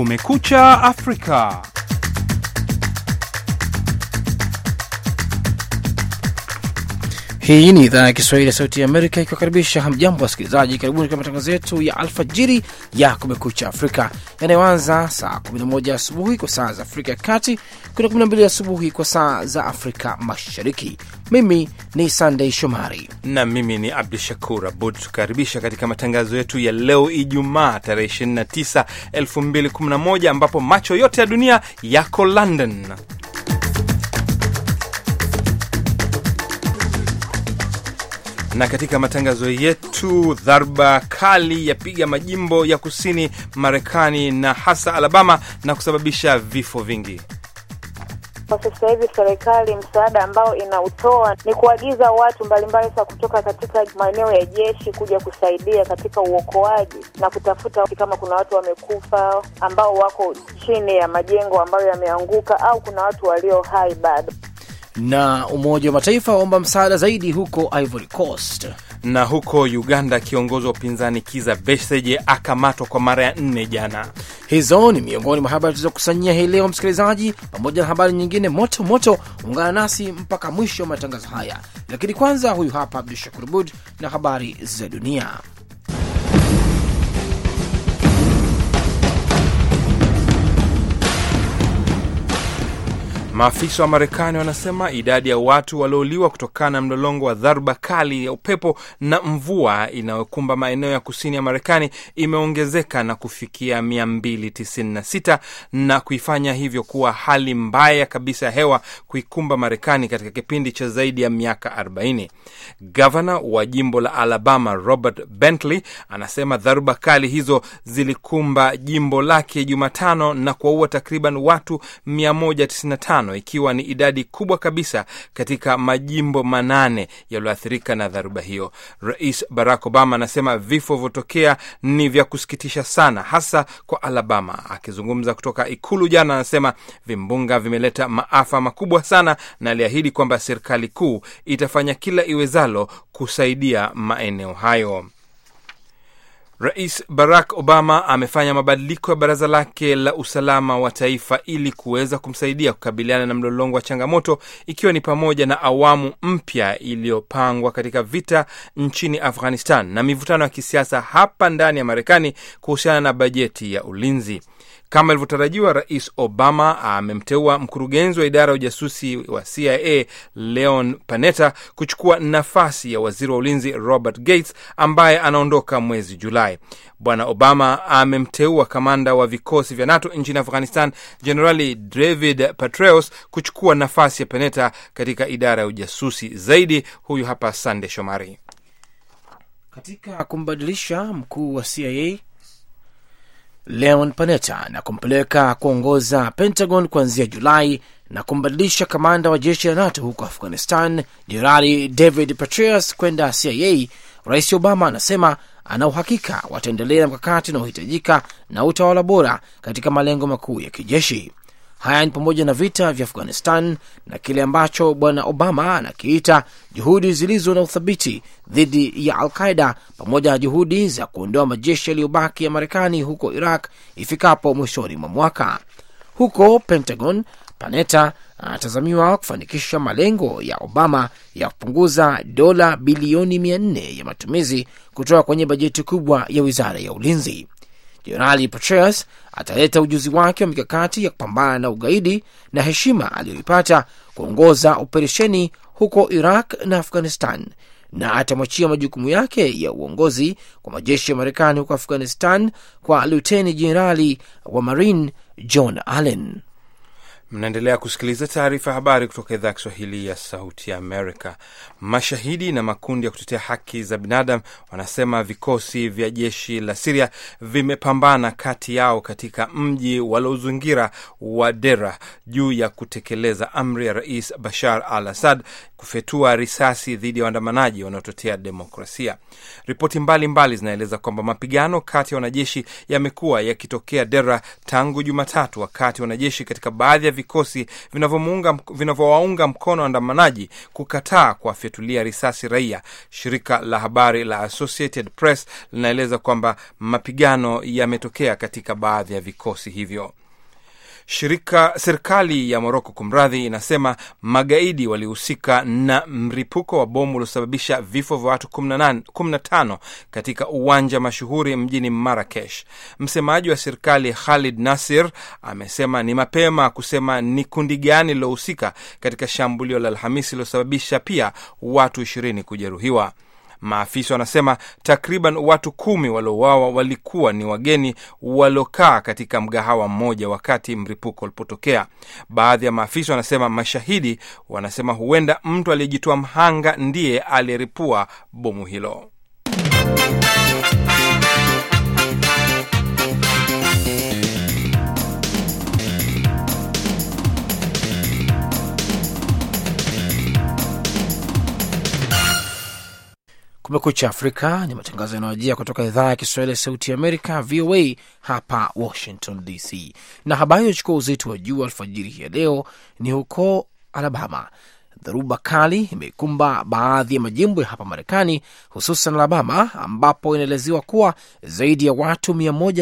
Kumekucha Afrika. Hii ni idhaa ya Kiswahili ya Sauti ya Amerika ikiwakaribisha. Hamjambo wasikilizaji, karibuni kwa matangazo yetu ya alfajiri ya Kumekucha Afrika yanayoanza saa 11 asubuhi kwa saa za Afrika ya Kati, kuna 12 asubuhi kwa saa za Afrika Mashariki. Mimi ni Sunday Shomari na mimi ni Abdul Shakur Abud. Tukaribisha katika matangazo yetu ya leo Ijumaa tarehe 29 2011, ambapo macho yote ya dunia yako London. Na katika matangazo yetu, dharba kali yapiga majimbo ya kusini Marekani na hasa Alabama na kusababisha vifo vingi. Kwa sasa hivi serikali msaada ambao inautoa ni kuagiza watu mbalimbali sasa kutoka katika maeneo ya jeshi kuja kusaidia katika uokoaji na kutafuta kama kuna watu wamekufa ambao wako chini ya majengo ambayo yameanguka au kuna watu walio hai bado. Na Umoja wa Mataifa waomba msaada zaidi huko Ivory Coast. Na huko Uganda, kiongozi wa upinzani Kizza Besigye akamatwa kwa mara ya 4 jana. Hizo ni miongoni mwa habari tulizokusanyia hii leo msikilizaji, pamoja na habari nyingine moto moto. Ungana nasi mpaka mwisho wa matangazo haya, lakini kwanza huyu hapa Abdul Shakur Abud na habari za dunia. Maafisa wa Marekani wanasema idadi ya watu waliouliwa kutokana na mlolongo wa dharba kali ya upepo na mvua inayokumba maeneo ya kusini ya Marekani imeongezeka na kufikia 296 na kuifanya hivyo kuwa hali mbaya kabisa ya hewa kuikumba Marekani katika kipindi cha zaidi ya miaka 40. Gavana wa jimbo la Alabama Robert Bentley anasema dharba kali hizo zilikumba jimbo lake Jumatano na kuwaua takriban watu 195, ikiwa ni idadi kubwa kabisa katika majimbo 8 yaliyoathirika na dharuba hiyo. Rais Barack Obama anasema vifo vilivyotokea ni vya kusikitisha sana, hasa kwa Alabama. Akizungumza kutoka ikulu jana, anasema vimbunga vimeleta maafa makubwa sana na aliahidi kwamba serikali kuu itafanya kila iwezalo kusaidia maeneo hayo. Rais Barack Obama amefanya mabadiliko ya baraza lake la usalama wa taifa ili kuweza kumsaidia kukabiliana na mlolongo wa changamoto, ikiwa ni pamoja na awamu mpya iliyopangwa katika vita nchini Afghanistan na mivutano ya kisiasa hapa ndani ya Marekani kuhusiana na bajeti ya ulinzi. Kama ilivyotarajiwa, Rais Obama amemteua mkurugenzi wa idara ya ujasusi wa CIA Leon Panetta kuchukua nafasi ya waziri wa ulinzi Robert Gates ambaye anaondoka mwezi Julai. Bwana Obama amemteua kamanda wa vikosi vya NATO nchini Afghanistan Generali David Petraeus kuchukua nafasi ya Panetta katika idara ya ujasusi. Zaidi huyu hapa Sande Shomari. Katika kumbadilisha mkuu wa CIA Leon Panetta na kumpeleka kuongoza Pentagon kuanzia Julai na kumbadilisha kamanda wa jeshi la NATO huko Afghanistan Jenerali David Petraeus kwenda CIA, Rais Obama anasema ana uhakika wataendelea na mkakati unaohitajika na utawala bora katika malengo makuu ya kijeshi. Haya ni pamoja na vita vya Afghanistan na kile ambacho Bwana Obama anakiita juhudi zilizo na uthabiti dhidi ya Al-Qaeda, pamoja na juhudi za kuondoa majeshi yaliyobaki ya Marekani huko Iraq ifikapo mwishoni mwa mwaka. Huko Pentagon, Panetta anatazamiwa kufanikisha malengo ya Obama ya kupunguza dola bilioni 400 ya matumizi kutoka kwenye bajeti kubwa ya wizara ya ulinzi. Jenerali Petraeus ataleta ujuzi wake wa mikakati ya kupambana na ugaidi na heshima aliyoipata kuongoza operesheni huko Iraq na Afghanistan, na atamwachia majukumu yake ya uongozi kwa majeshi ya Marekani huko Afghanistan kwa Luteni Jenerali wa Marine John Allen. Mnaendelea kusikiliza taarifa habari kutoka idhaa ya Kiswahili ya Sauti ya Amerika. Mashahidi na makundi ya kutetea haki za binadamu wanasema vikosi vya jeshi la Syria vimepambana kati yao katika mji waliozingira wa Dera juu ya kutekeleza amri ya Rais Bashar al-Assad kufyatua risasi dhidi ya waandamanaji wanaotetea demokrasia. Ripoti mbalimbali zinaeleza kwamba mapigano kati ya wanajeshi yamekuwa yakitokea Dera tangu Jumatatu, wakati wanajeshi katika baadhi ya vikosi vinavyowaunga mkono waandamanaji kukataa kuwafyatulia risasi raia. Shirika la habari la Associated Press linaeleza kwamba mapigano yametokea katika baadhi ya vikosi hivyo. Serikali ya Morocco kumradhi inasema magaidi walihusika na mripuko wa bomu uliosababisha vifo vya watu 15 katika uwanja mashuhuri mjini Marrakesh. Msemaji wa serikali Khalid Nasir amesema ni mapema kusema ni kundi gani lilohusika katika shambulio la Alhamisi lilosababisha pia watu 20 kujeruhiwa. Maafisa wanasema takriban watu 10 waliouawa walikuwa ni wageni waliokaa katika mgahawa mmoja wakati mripuko ulipotokea. Baadhi ya maafisa wanasema mashahidi wanasema huenda mtu aliyejitoa mhanga ndiye aliyeripua bomu hilo. Kumekucha Afrika ni matangazo yanayojia kutoka idhaa ya Kiswahili ya Sauti ya Amerika, VOA hapa Washington DC. Na habari iliyochukua uzito wa juu alfajiri hii leo ni huko Alabama. Dharuba kali imekumba baadhi ya majimbo ya hapa Marekani, hususan Alabama, ambapo inaelezewa kuwa zaidi ya watu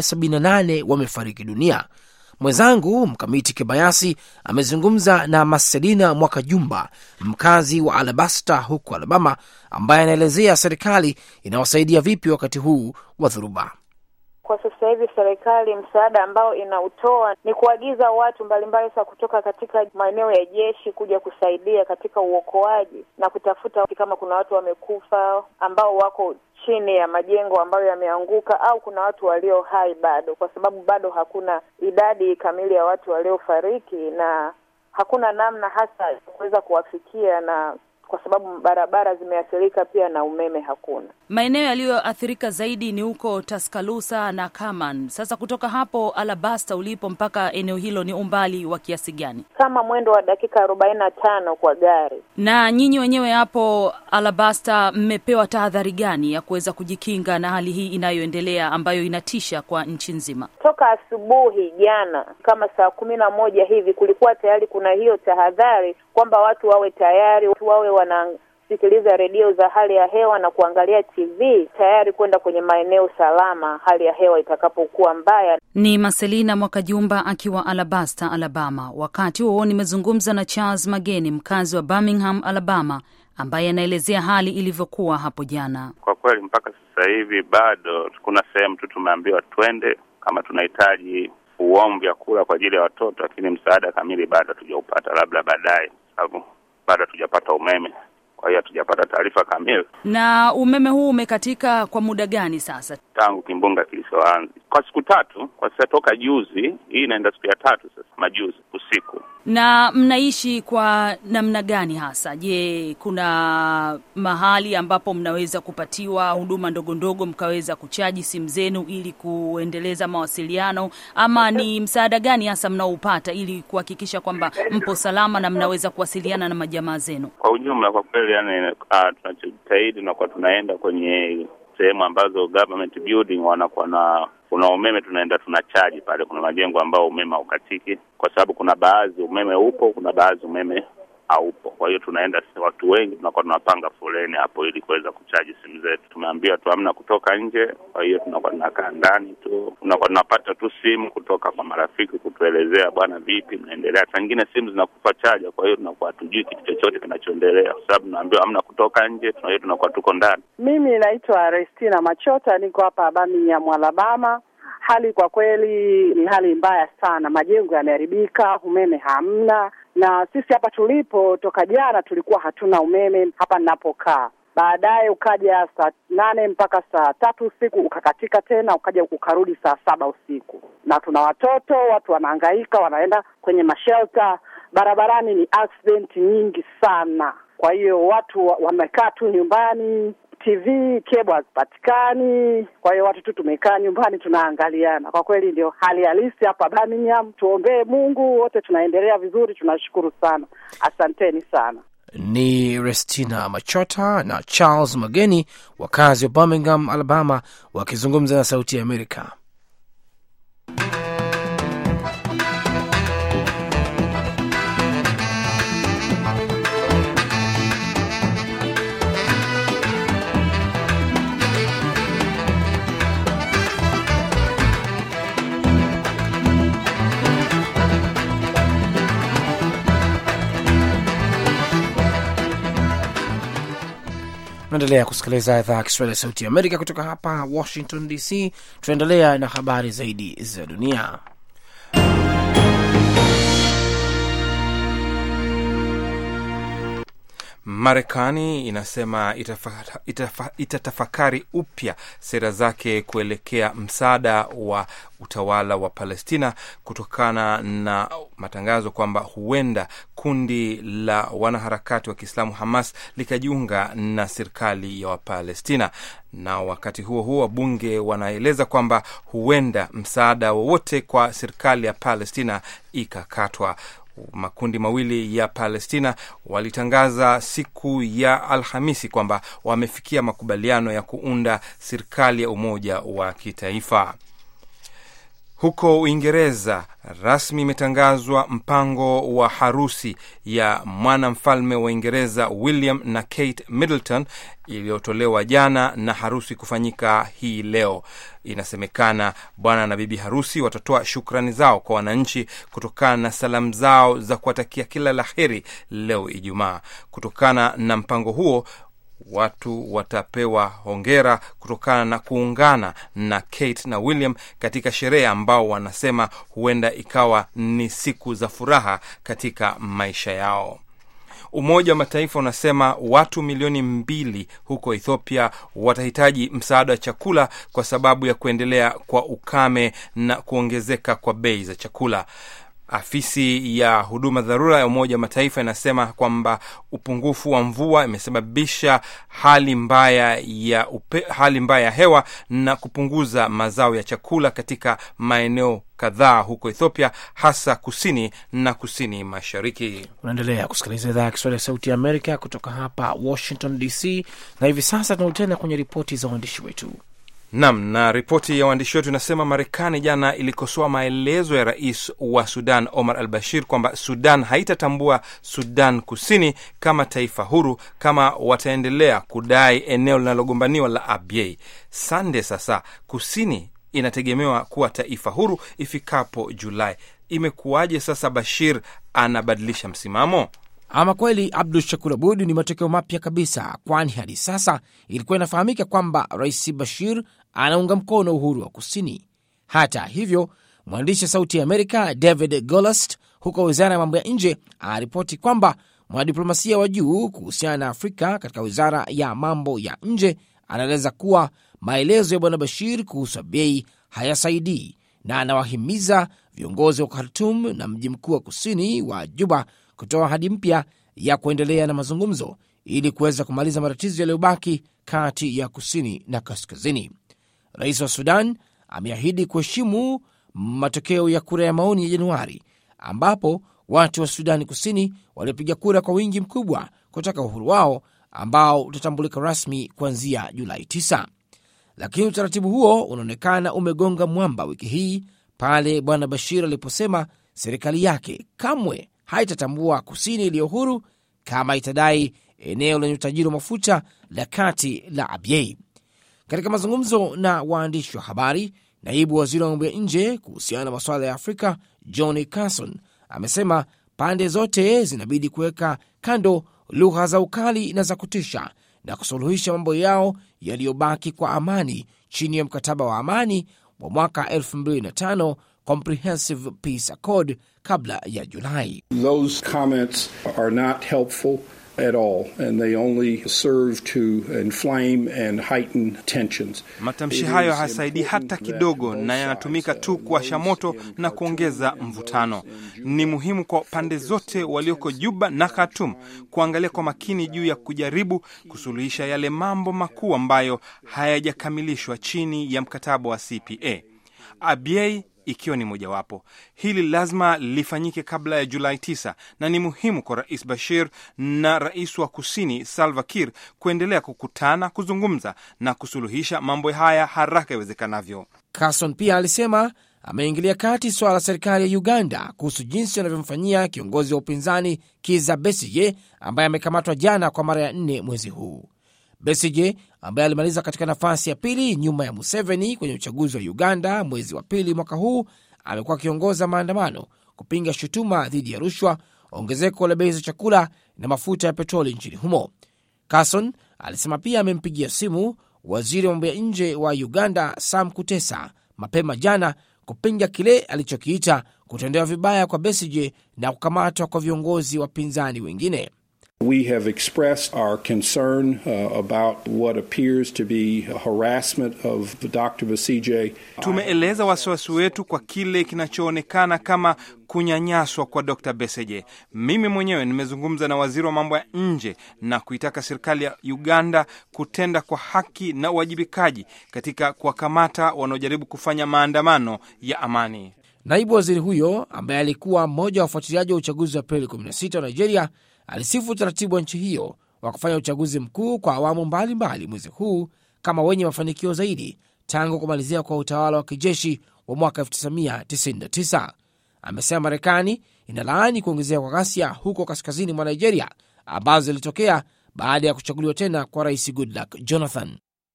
178 wamefariki dunia. Mwenzangu Mkamiti Kibayasi amezungumza na Marcelina Mwakajumba, mkazi wa Alabasta huko Alabama, ambaye anaelezea serikali inawasaidia vipi wakati huu wa dhuruba. Kwa sasa hivi serikali msaada ambao inautoa ni kuagiza watu mbalimbali kutoka katika maeneo ya jeshi kuja kusaidia katika uokoaji na kutafuta kama kuna watu wamekufa ambao wako chini ya majengo ambayo yameanguka au kuna watu walio hai bado, kwa sababu bado hakuna idadi kamili ya watu waliofariki na hakuna namna hasa kuweza kuwafikia, na kwa sababu barabara zimeathirika pia na umeme hakuna. Maeneo yaliyoathirika zaidi ni huko Tuscaloosa na Kaman. Sasa kutoka hapo Alabasta ulipo mpaka eneo hilo ni umbali wa kiasi gani? Kama mwendo wa dakika 45 kwa gari. Na nyinyi wenyewe hapo Alabasta mmepewa tahadhari gani ya kuweza kujikinga na hali hii inayoendelea ambayo inatisha kwa nchi nzima? Toka asubuhi jana kama saa 11 hivi kulikuwa tayari kuna hiyo tahadhari kwamba watu wawe tayari, watu wawe wanasikiliza redio za hali ya hewa na kuangalia TV tayari kwenda kwenye maeneo salama hali ya hewa itakapokuwa mbaya. Ni Marcelina Mwakajumba akiwa Alabasta, Alabama. Wakati huo nimezungumza na Charles Mageni, mkazi wa Birmingham, Alabama, ambaye anaelezea hali ilivyokuwa hapo jana. Kwa kweli mpaka sasa hivi bado kuna sehemu tu tumeambiwa twende kama tunahitaji uombi ya kula kwa ajili ya watoto, lakini msaada kamili bado tujaupata, labda baadaye, sababu bado tujapata umeme. Kwa hiyo tujapata taarifa kamili. Na umeme huu umekatika kwa muda gani sasa? Tangu kimbunga kilichoanza. Kwa siku 3, kwa sasa toka juzi, hii inaenda siku ya 3 sasa, majuzi usiku. Na mnaishi kwa namna gani hasa? Je, kuna mahali ambapo mnaweza kupatiwa huduma ndogo ndogo mkaweza kuchaji simu zenu ili kuendeleza mawasiliano, ama ni msaada gani hasa mnaoupata ili kuhakikisha kwamba mpo salama na mnaweza kuwasiliana na majamaa zenu? Kwa ujumla kwa kweli yani tunajitahidi na kwa tunaenda kwenye sehemu ambazo government building wanakuwa na kuna umeme, tunaenda tunachaji pale. Kuna majengo ambao umeme haukatiki, kwa sababu kuna baadhi umeme upo, kuna baadhi umeme haupo. Kwa hiyo tunaenda watu wengi, tunakuwa tunapanga foleni hapo ili kuweza kuchaji simu zetu. Tumeambiwa tu hamna kutoka nje, kwa hiyo tunakuwa tunakaa ndani tu. Tunakuwa tunapata tu simu kutoka kwa marafiki kutuelezea bwana vipi mnaendelea. Nyingine simu zinakufa chaja, kwa hiyo tunakuwa hatujui kitu chochote kinachoendelea kwa sababu tunaambiwa hamna kutoka nje, kwa hiyo tunakuwa tuko ndani. Mimi naitwa Restina Machota, niko hapa Birmingham, Alabama. Hali kwa kweli ni hali mbaya sana. Majengo yameharibika, umeme hamna, na sisi hapa tulipo toka jana tulikuwa hatuna umeme hapa ninapokaa. Baadaye ukaja saa 8 mpaka saa 3 usiku ukakatika tena, ukaja ukarudi saa 7 usiku. Na tuna watoto, watu wanahangaika, wanaenda kwenye mashelter. Barabarani ni accident nyingi sana. Kwa hiyo watu wamekaa tu nyumbani, TV cable hazipatikani. Kwa hiyo watu tu tumekaa nyumbani tunaangaliana. Kwa kweli ndio hali halisi hapa Birmingham. Tuombee Mungu, wote tunaendelea vizuri, tunashukuru sana. Asanteni sana. Ni Restina Machota na Charles Mageni, wakazi wa Birmingham, Alabama, wakizungumza na Sauti ya Amerika. Tunaendelea kusikiliza idhaa ya Kiswahili ya Sauti ya Amerika kutoka hapa Washington DC. Tunaendelea na habari zaidi za dunia. Marekani inasema itatafakari upya sera zake kuelekea msaada wa utawala wa Palestina kutokana na matangazo kwamba huenda kundi la wanaharakati wa Kiislamu Hamas likajiunga na serikali ya Wapalestina. Na wakati huo huo, wabunge wanaeleza kwamba huenda msaada wowote kwa serikali ya Palestina ikakatwa. Makundi mawili ya Palestina walitangaza siku ya Alhamisi kwamba wamefikia makubaliano ya kuunda serikali ya umoja wa kitaifa. Huko Uingereza rasmi imetangazwa mpango wa harusi ya mwanamfalme wa Uingereza William na Kate Middleton iliyotolewa jana na harusi kufanyika hii leo. Inasemekana bwana na bibi harusi watatoa shukrani zao kwa wananchi kutokana na salamu zao za kuwatakia kila laheri leo Ijumaa. Kutokana na mpango huo, watu watapewa hongera kutokana na kuungana na Kate na William katika sherehe ambao wanasema huenda ikawa ni siku za furaha katika maisha yao. Umoja wa Mataifa unasema watu milioni 2 huko Ethiopia watahitaji msaada wa chakula kwa sababu ya kuendelea kwa ukame na kuongezeka kwa bei za chakula. Afisi ya huduma dharura ya Umoja wa Mataifa inasema kwamba upungufu wa mvua imesababisha hali mbaya ya hewa na kupunguza mazao ya chakula katika maeneo kadhaa huko Ethiopia, hasa kusini na kusini mashariki. Unaendelea kusikiliza idhaa ya Kiswahili ya Sauti ya Amerika kutoka hapa Washington DC, na hivi sasa tunarudi kwenye ripoti za waandishi wetu. Na ripoti ya waandishi wetu inasema Marekani jana ilikosoa maelezo ya rais wa Sudan Omar al-Bashir kwamba Sudan haitatambua Sudan Kusini kama taifa huru kama wataendelea kudai eneo linalogombaniwa la Abyei. Sande sasa Kusini inategemewa kuwa taifa huru ifikapo Julai. Imekuwaje sasa Bashir anabadilisha msimamo? Ama kweli, Abdul Shakur Abud, ni matokeo mapya kabisa, kwani hadi sasa ilikuwa inafahamika kwamba Rais Bashir anaunga mkono uhuru wa kusini. Hata hivyo, mwandishi wa Sauti ya Amerika David Goldust huko Wizara ya Mambo ya Nje anaripoti kwamba mwanadiplomasia wa juu kuhusiana na Afrika katika Wizara ya Mambo ya Nje anaeleza kuwa maelezo ya Bwana Bashir kuhusu bei hayasaidii, na anawahimiza viongozi wa Khartoum na mji mkuu wa kusini wa Juba kutoa ahadi mpya ya kuendelea na mazungumzo ili kuweza kumaliza matatizo yaliyobaki kati ya kusini na kaskazini. Rais wa Sudan ameahidi kuheshimu matokeo ya kura ya maoni ya Januari, ambapo watu wa Sudani Kusini walipiga kura kwa wingi mkubwa kutaka uhuru wao ambao utatambulika rasmi kuanzia Julai 9. Lakini utaratibu huo unaonekana umegonga mwamba wiki hii pale Bwana Bashir aliposema serikali yake kamwe haitatambua kusini iliyo huru kama itadai eneo lenye utajiri wa mafuta la kati la Abyei. Katika mazungumzo na waandishi wa habari, naibu waziri wa mambo ya nje kuhusiana na masuala ya Afrika Johnny Carson amesema pande zote zinabidi kuweka kando lugha za ukali na za kutisha na kusuluhisha mambo yao yaliyobaki kwa amani chini ya mkataba wa amani wa mwaka 2005 Comprehensive Peace Accord kabla ya Julai. Those comments are not helpful. at all, and they only serve to inflame and heighten tensions. Matamshi hayo hasaidii hata kidogo na yanatumika tu kuwasha moto na kuongeza mvutano. Ni muhimu kwa pande zote walioko Juba na Khartoum kuangalia kwa makini juu ya kujaribu kusuluhisha yale mambo makuu ambayo hayajakamilishwa chini ya mkataba wa CPA. Abyei ikiwa ni mojawapo. Hili lazima lifanyike kabla ya Julai 9 na ni muhimu kwa Rais Bashir na Rais wa Kusini Salva Kiir kuendelea kukutana, kuzungumza na kusuluhisha mambo haya haraka iwezekanavyo. Carson pia alisema ameingilia kati swala la serikali ya Uganda kuhusu jinsi wanavyomfanyia kiongozi wa upinzani Kizza Besigye ambaye amekamatwa jana kwa mara ya 4 mwezi huu. Besigye ambaye alimaliza katika nafasi ya pili nyuma ya Museveni kwenye uchaguzi wa Uganda mwezi wa pili mwaka huu, amekuwa akiongoza maandamano kupinga shutuma dhidi ya rushwa, ongezeko la bei za chakula na mafuta ya petroli nchini humo. Carson alisema pia amempigia simu waziri wa mambo ya nje wa Uganda Sam Kutesa mapema jana kupinga kile alichokiita kutendewa vibaya kwa Besigye na kukamatwa kwa viongozi wa pinzani wengine. We have expressed our concern about what appears to be harassment of Dr. Besigye. Tumeeleza wasiwasi wetu kwa kile kinachoonekana kama kunyanyaswa kwa Dr. Besigye. Mimi mwenyewe nimezungumza na waziri wa mambo ya nje na kuitaka serikali ya Uganda kutenda kwa haki na uwajibikaji katika kuwakamata wanaojaribu kufanya maandamano ya amani. Naibu waziri huyo ambaye alikuwa mmoja wa wafuatiliaji wa uchaguzi wa Aprili 16 wa Nigeria alisifu utaratibu wa nchi hiyo wa kufanya uchaguzi mkuu kwa awamu mbalimbali mwezi huu kama wenye mafanikio zaidi tangu kumalizia kwa utawala wa kijeshi wa mwaka 1999. Amesema Marekani inalaani kuongezeka kwa ghasia huko kaskazini mwa Nigeria ambazo zilitokea baada ya kuchaguliwa tena kwa Rais Goodluck Jonathan.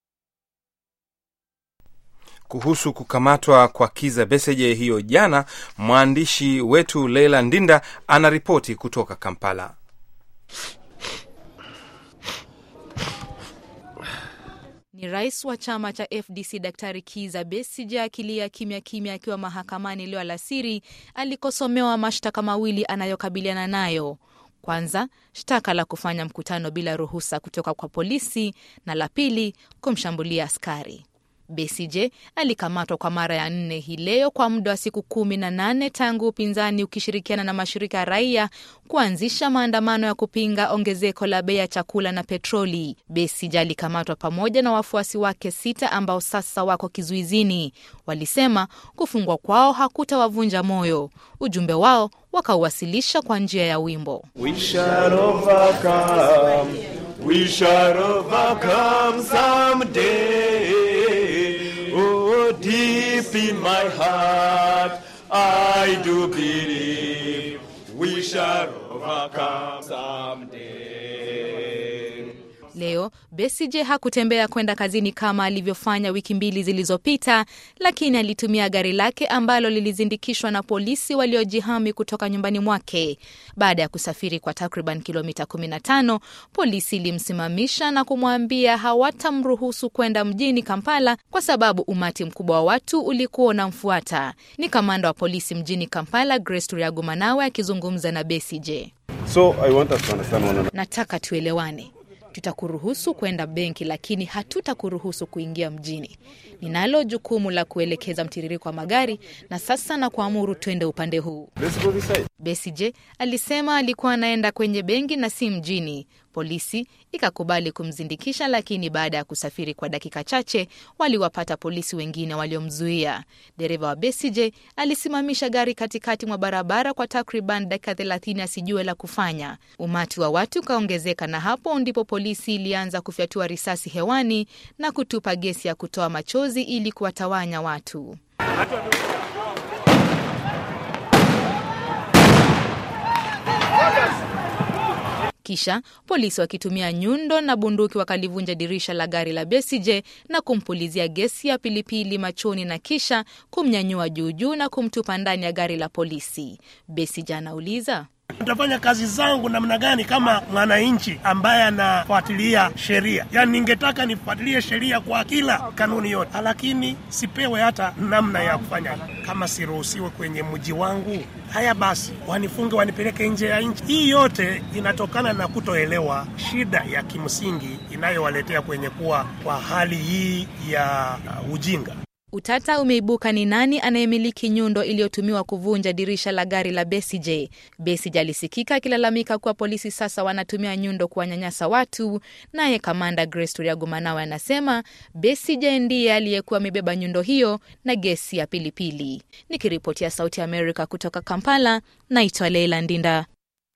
Kuhusu kukamatwa kwa Kizza Besigye hiyo jana, mwandishi wetu Leila Ndinda anaripoti kutoka Kampala. Ni rais wa chama cha FDC Daktari Kizza Besigye akilia kimya kimya akiwa mahakamani leo alasiri alikosomewa mashtaka mawili anayokabiliana nayo. Kwanza, shtaka la kufanya mkutano bila ruhusa kutoka kwa polisi, na la pili, kumshambulia askari. Besigye alikamatwa kwa mara ya 4 hii leo kwa muda wa siku 18 tangu upinzani ukishirikiana na mashirika ya raia kuanzisha maandamano ya kupinga ongezeko la bei ya chakula na petroli. Besigye alikamatwa pamoja na wafuasi wake 6 ambao sasa wako kizuizini. Walisema kufungwa kwao hakutawavunja moyo. Ujumbe wao wakauwasilisha kwa njia ya wimbo. We shall overcome. We shall overcome someday. Oh, deep in my heart, I do believe we shall overcome someday. Leo, Besigye hakutembea kwenda kazini kama alivyofanya wiki 2 zilizopita, lakini alitumia gari lake ambalo lilizindikishwa na polisi waliojihami kutoka nyumbani mwake. Baada ya kusafiri kwa takriban kilomita 15, polisi ilimsimamisha na kumwambia hawatamruhusu kwenda mjini Kampala kwa sababu umati mkubwa wa watu ulikuwa unamfuata. Ni kamanda wa polisi mjini Kampala, Grace Turiagumanawe, akizungumza na Besigye. So I want us to understand one another. Nataka tuelewane. Tutakuruhusu kwenda benki lakini hatutakuruhusu kuingia mjini. Ninalo jukumu la kuelekeza mtiririko wa magari na sasa na kuamuru twende upande huu. Besigye alisema alikuwa anaenda kwenye benki na si mjini. Polisi ikakubali kumzindikisha, lakini baada ya kusafiri kwa dakika chache waliwapata polisi wengine waliomzuia. Dereva wa Besigye alisimamisha gari katikati mwa barabara kwa takriban dakika 30 asijue la kufanya. Umati wa watu kaongezeka na hapo ndipo polisi ilianza kufyatua risasi hewani na kutupa gesi ya kutoa machozi ili kuwatawanya watu. Kisha polisi wakitumia nyundo na bunduki wakalivunja dirisha la gari la Besigye na kumpulizia gesi ya pilipili machoni na kisha kumnyanyua juu na kumtupa ndani ya gari la polisi. Besigye anauliza, Nitafanya kazi zangu namna gani kama mwananchi ambaye anafuatilia sheria? Yaani ningetaka nifuatilie sheria kwa kila kanuni yote, lakini sipewe hata namna ya kufanya. Kama siruhusiwe kwenye mji wangu, haya basi wanifunge, wanipeleke nje ya nchi. Hii yote inatokana na kutoelewa shida ya kimsingi inayowaletea kwenye kuwa kwa hali hii ya ujinga. Utata umeibuka ni nani anayemiliki nyundo iliyotumiwa kuvunja dirisha la gari la Besigye. Besigye alisikika akilalamika kuwa polisi sasa wanatumia nyundo kuwanyanyasa watu, naye kamanda Grace Turiagumanawe anasema Besigye ndiye aliyekuwa amebeba nyundo hiyo na gesi ya pilipili. Nikiripotia Sauti ya Amerika kutoka Kampala, naitwa Leila Ndinda.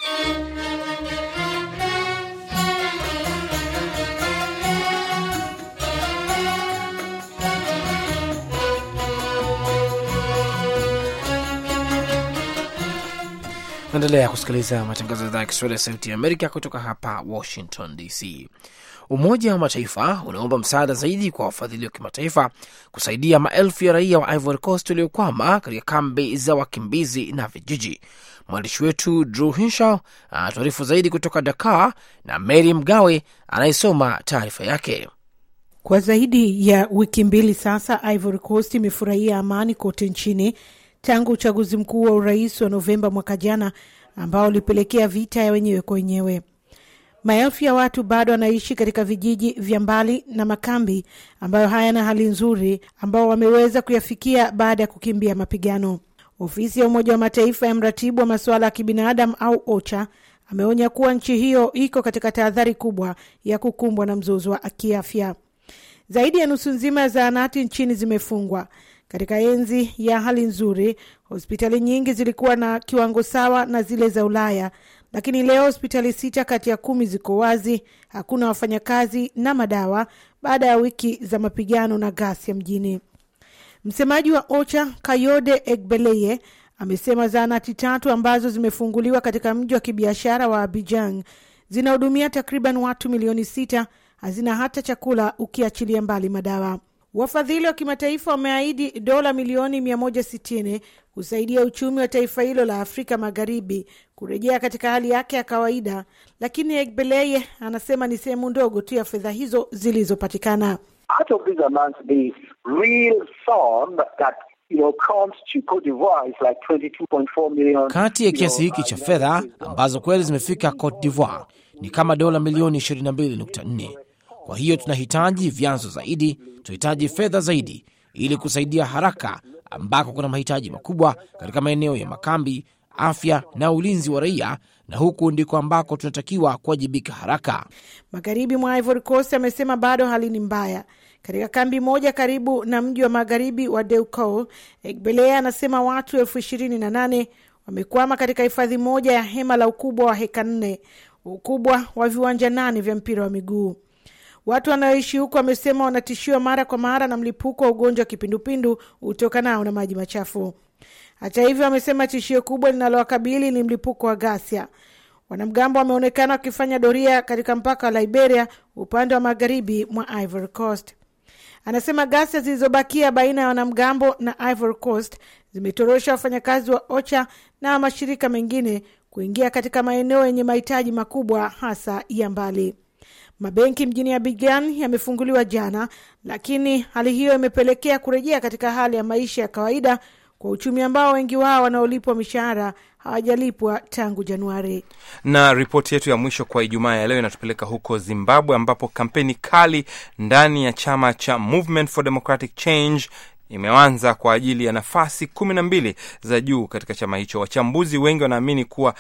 Naendelea kusikiliza matangazo ya idhaa ya Kiswahili ya Sauti ya Amerika kutoka hapa Washington DC. Umoja wa Mataifa unaomba msaada zaidi kwa wafadhili wa kimataifa kusaidia maelfu ya raia wa Ivory Coast waliokwama katika kambi za wakimbizi na vijiji. Mwandishi wetu Drew Hinshaw anatuarifu zaidi kutoka Dakar na Mary Mgawe anayesoma taarifa yake. Kwa zaidi ya wiki mbili sasa, Ivory Coast imefurahia amani kote nchini tangu uchaguzi mkuu wa urais wa Novemba mwaka jana ambao ulipelekea vita ya wenyewe kwa wenyewe. Maelfu ya watu bado wanaishi katika vijiji vya mbali na makambi ambayo hayana hali nzuri, ambao wameweza kuyafikia baada ya kukimbia mapigano. Ofisi ya Umoja wa Mataifa ya mratibu wa masuala ya kibinadamu au OCHA ameonya kuwa nchi hiyo iko katika tahadhari kubwa ya kukumbwa na mzozo wa kiafya. Zaidi ya nusu nzima ya zahanati nchini zimefungwa. Katika enzi ya hali nzuri, hospitali nyingi zilikuwa na kiwango sawa na zile za Ulaya, lakini leo hospitali 6 kati ya 10 ziko wazi, hakuna wafanyakazi na madawa baada ya wiki za mapigano na ghasia mjini. Msemaji wa OCHA, Kayode Egbeleye, amesema zahanati 3 ambazo zimefunguliwa katika mji wa kibiashara wa Abidjan zinahudumia takriban watu milioni 6, hazina hata chakula ukiachilia mbali madawa. Wafadhili wa kimataifa wameahidi dola milioni 160 kusaidia uchumi wa taifa hilo la Afrika Magharibi kurejea katika hali yake ya kawaida, lakini Egbeleye anasema ni sehemu ndogo tu ya fedha hizo zilizopatikana. Out of these amounts, the real sum that comes to Cote d'Ivoire is like 22.4 million. Kati ya kiasi hiki cha fedha ambazo kweli zimefika Cote d'Ivoire ni kama dola milioni 22.4. Kwa hiyo tunahitaji vyanzo zaidi, tunahitaji fedha zaidi ili kusaidia haraka ambako kuna mahitaji makubwa katika maeneo ya makambi, afya na ulinzi wa raia, na huku ndiko ambako tunatakiwa kuwajibika haraka. Magharibi mwa Ivory Coast amesema bado hali ni mbaya. Katika kambi moja karibu na mji wa magharibi wa Deucol, Egbelea anasema watu 28,000 wamekwama katika hifadhi moja ya hema la ukubwa wa heka 4, ukubwa wa viwanja 8 vya mpira wa miguu. Watu wanaoishi huko wamesema wanatishiwa mara kwa mara na mlipuko wa ugonjwa wa kipindupindu utokanao na maji machafu. Hata hivyo, wamesema tishio kubwa linalowakabili ni mlipuko wa ghasia. Wanamgambo wameonekana wakifanya doria katika mpaka wa Liberia upande wa magharibi mwa Ivory Coast. Anasema ghasia zilizobakia baina ya wanamgambo na Ivory Coast zimetorosha wafanyakazi wa OCHA na mashirika mengine kuingia katika maeneo yenye mahitaji makubwa hasa ya mbali. Mabenki mjini Abidjan yamefunguliwa jana, lakini hali hiyo imepelekea kurejea katika hali ya maisha ya kawaida kwa uchumi ambao wengi wao wanaolipwa mishahara hawajalipwa tangu Januari. Na ripoti yetu ya mwisho kwa Ijumaa ya leo inatupeleka huko Zimbabwe, ambapo kampeni kali ndani ya chama cha Movement for Democratic Change imeanza kwa ajili ya nafasi 12 za juu katika chama hicho. Wachambuzi wengi wanaamini kuwa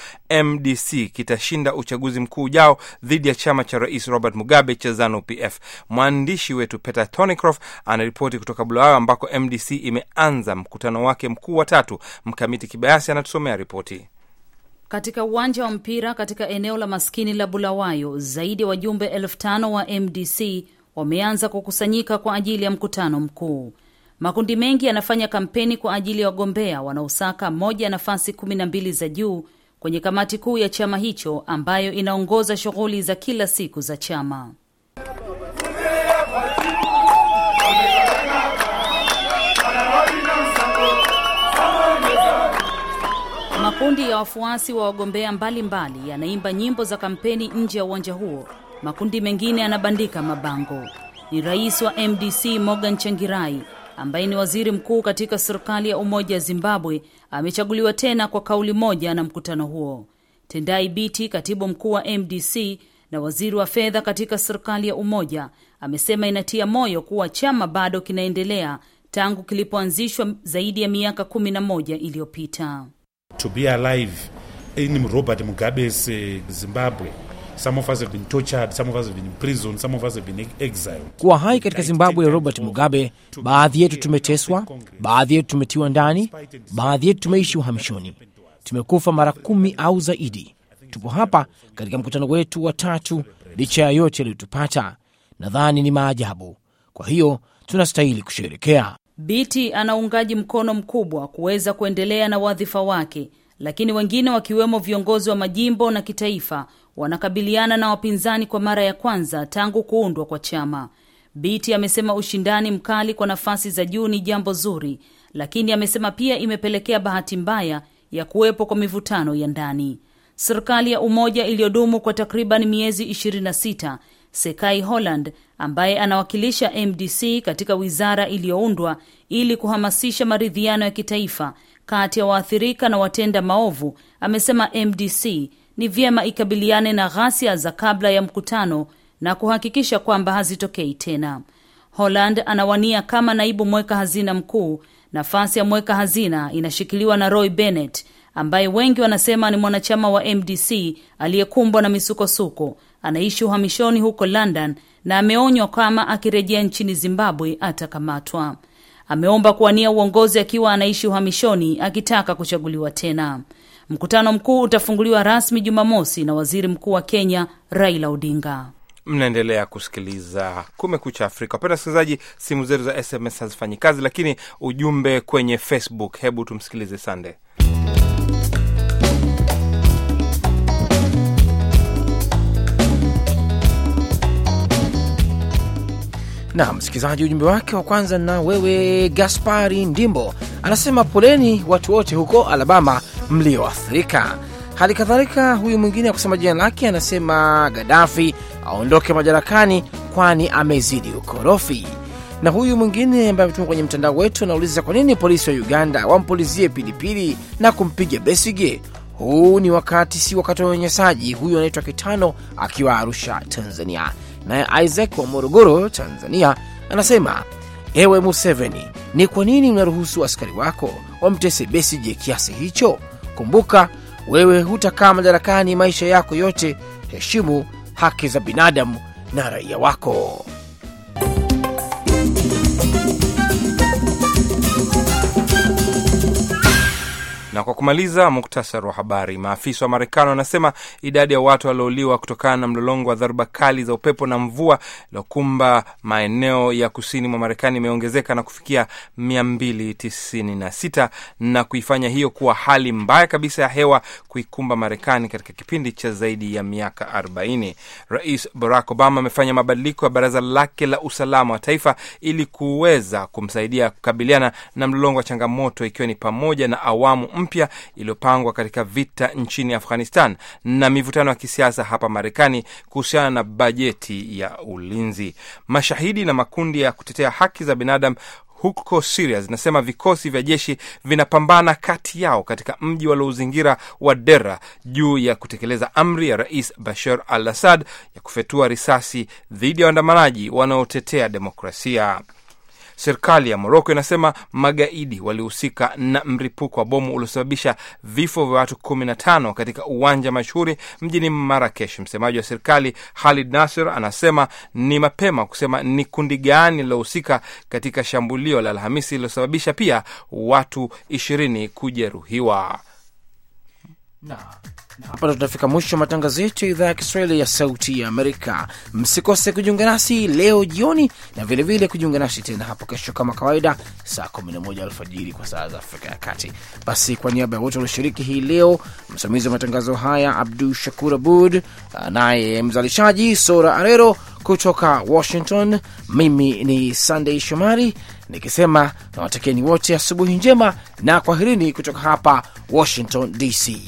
MDC kitashinda uchaguzi mkuu ujao dhidi ya chama cha Rais Robert Mugabe cha ZANU-PF. Mwandishi wetu Peter Thornycroft anaripoti kutoka Bulawayo ambako MDC imeanza mkutano wake mkuu wa 3. Mkamiti Kibayasi anatusomea ripoti. Katika uwanja wa mpira katika eneo la maskini la Bulawayo, zaidi ya wajumbe 5,000 wa MDC wameanza kukusanyika kwa ajili ya mkutano mkuu. Makundi mengi yanafanya kampeni kwa ajili ya wagombea wanaosaka moja ya nafasi 12 za juu kwenye kamati kuu ya chama hicho ambayo inaongoza shughuli za kila siku za chama. Makundi ya wafuasi wa wagombea mbalimbali yanaimba nyimbo za kampeni nje ya uwanja huo. Makundi mengine yanabandika mabango. Ni rais wa MDC Morgan Changirai, ambaye ni waziri mkuu katika serikali ya umoja ya Zimbabwe, amechaguliwa tena kwa kauli moja na mkutano huo. Tendai Biti, katibu mkuu wa MDC na waziri wa fedha katika serikali ya umoja, amesema inatia moyo kuwa chama bado kinaendelea tangu kilipoanzishwa zaidi ya miaka 11 iliyopita. To be alive in Robert Mugabe's Zimbabwe. Some of us have been tortured, some of us have been in prison, some of us have been exiled. Kuwa hai katika Zimbabwe ya Robert Mugabe, baadhi yetu tumeteswa, baadhi yetu tumetiwa ndani, baadhi yetu tumeishi uhamishoni. Tumekufa mara 10 au zaidi. Tupo hapa katika mkutano wetu wa 3 licha ya yote yaliyotupata. Nadhani ni maajabu. Kwa hiyo tunastahili kusherehekea. Biti ana uungaji mkono mkubwa kuweza kuendelea na wadhifa wake, lakini wengine wakiwemo viongozi wa majimbo na kitaifa wanakabiliana na wapinzani kwa mara ya kwanza tangu kuundwa kwa chama. Biti amesema ushindani mkali kwa nafasi za juu ni jambo zuri, lakini amesema pia imepelekea bahati mbaya ya kuwepo kwa mivutano ya ndani. Serikali ya umoja iliyodumu kwa takriban miezi 26, Sekai Holland ambaye anawakilisha MDC katika wizara iliyoundwa ili kuhamasisha maridhiano ya kitaifa kati ya waathirika na watenda maovu, amesema MDC ni vyema ikabiliane na ghasia za kabla ya mkutano na kuhakikisha kwamba hazitokei tena. Holland anawania kama naibu mweka hazina mkuu. Nafasi ya mweka hazina inashikiliwa na Roy Bennett ambaye wengi wanasema ni mwanachama wa MDC aliyekumbwa na misukosuko. Anaishi uhamishoni huko London na ameonywa kama akirejea nchini Zimbabwe atakamatwa. Ameomba kuwania uongozi akiwa anaishi uhamishoni akitaka kuchaguliwa tena. Mkutano mkuu utafunguliwa rasmi Jumamosi na waziri mkuu wa Kenya Raila Odinga. Mnaendelea kusikiliza Kumekucha Afrika. Wapenda wasikilizaji, simu zetu za SMS hazifanyi kazi, lakini ujumbe kwenye Facebook, hebu tumsikilize Sande. Na msikilizaji, ujumbe wake wa kwanza na wewe Gaspari Ndimbo. Anasema poleni watu wote huko Alabama mlioathirika. Hali kadhalika huyu mwingine akusema jina lake anasema Gaddafi aondoke madarakani kwani amezidi ukorofi. Na huyu mwingine ambaye tumo kwenye mtandao wetu anauliza kwa nini polisi wa Uganda wampolizie Pilipili na kumpiga Besigye. Huu ni wakati si wakati wa unyanyasaji. Huyu anaitwa Kitano akiwa Arusha, Tanzania. Naye Isaac wa Morogoro, Tanzania anasema ewe Museveni, ni kwa nini unaruhusu askari wako wamtese Besigye kiasi hicho? Kumbuka wewe hutakaa madarakani maisha yako yote. Heshimu haki za binadamu na raia wako. Na kwa kumaliza muktasari wa habari, maafisa wa Marekani wanasema idadi ya watu waliouliwa kutokana na mlolongo wa dhoruba kali za upepo na mvua iliyokumba maeneo ya kusini mwa Marekani imeongezeka na kufikia 296 na kuifanya hiyo kuwa hali mbaya kabisa ya hewa kuikumba Marekani katika kipindi cha zaidi ya miaka 40. Rais Barack Obama amefanya mabadiliko ya baraza lake la usalama wa taifa ili kuweza kumsaidia kukabiliana na mlolongo wa changamoto, ikiwa ni pamoja na awamu mpya iliyopangwa katika vita nchini Afghanistan na mivutano ya kisiasa hapa Marekani kuhusiana na bajeti ya ulinzi. Mashahidi na makundi ya kutetea haki za binadamu huko Syria zinasema vikosi vya jeshi vinapambana kati yao katika mji waliozingira wa Dera juu ya kutekeleza amri ya Rais Bashar al-Assad ya kufyatua risasi dhidi ya waandamanaji wanaotetea demokrasia. Serikali ya Morocco inasema magaidi walihusika na mripuko wa bomu uliosababisha vifo vya watu 15 katika uwanja mashuhuri mjini Marrakesh. Msemaji wa serikali Khalid Nasser anasema ni mapema kusema ni kundi gani lilohusika katika shambulio la Alhamisi lililosababisha pia watu 20 kujeruhiwa. Hapa tunafika mwisho wa matangazo yetu ya idhaa ya Kiswahili ya Sauti ya Amerika. Msikose kujiunga nasi leo jioni na vilevile kujiunga nasi tena hapo kesho kama kawaida saa 11 alfajiri kwa saa za Afrika ya Kati. Basi kwa niaba ya wote walioshiriki hii leo, msimamizi wa matangazo haya Abdul Shakur Abud, naye mzalishaji Sora Arero, kutoka Washington, mimi ni Sunday Shomari nikisema nawatakieni wote asubuhi njema na kwaherini kutoka hapa Washington DC.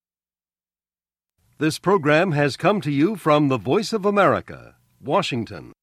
This program has come to you from the Voice of America, Washington.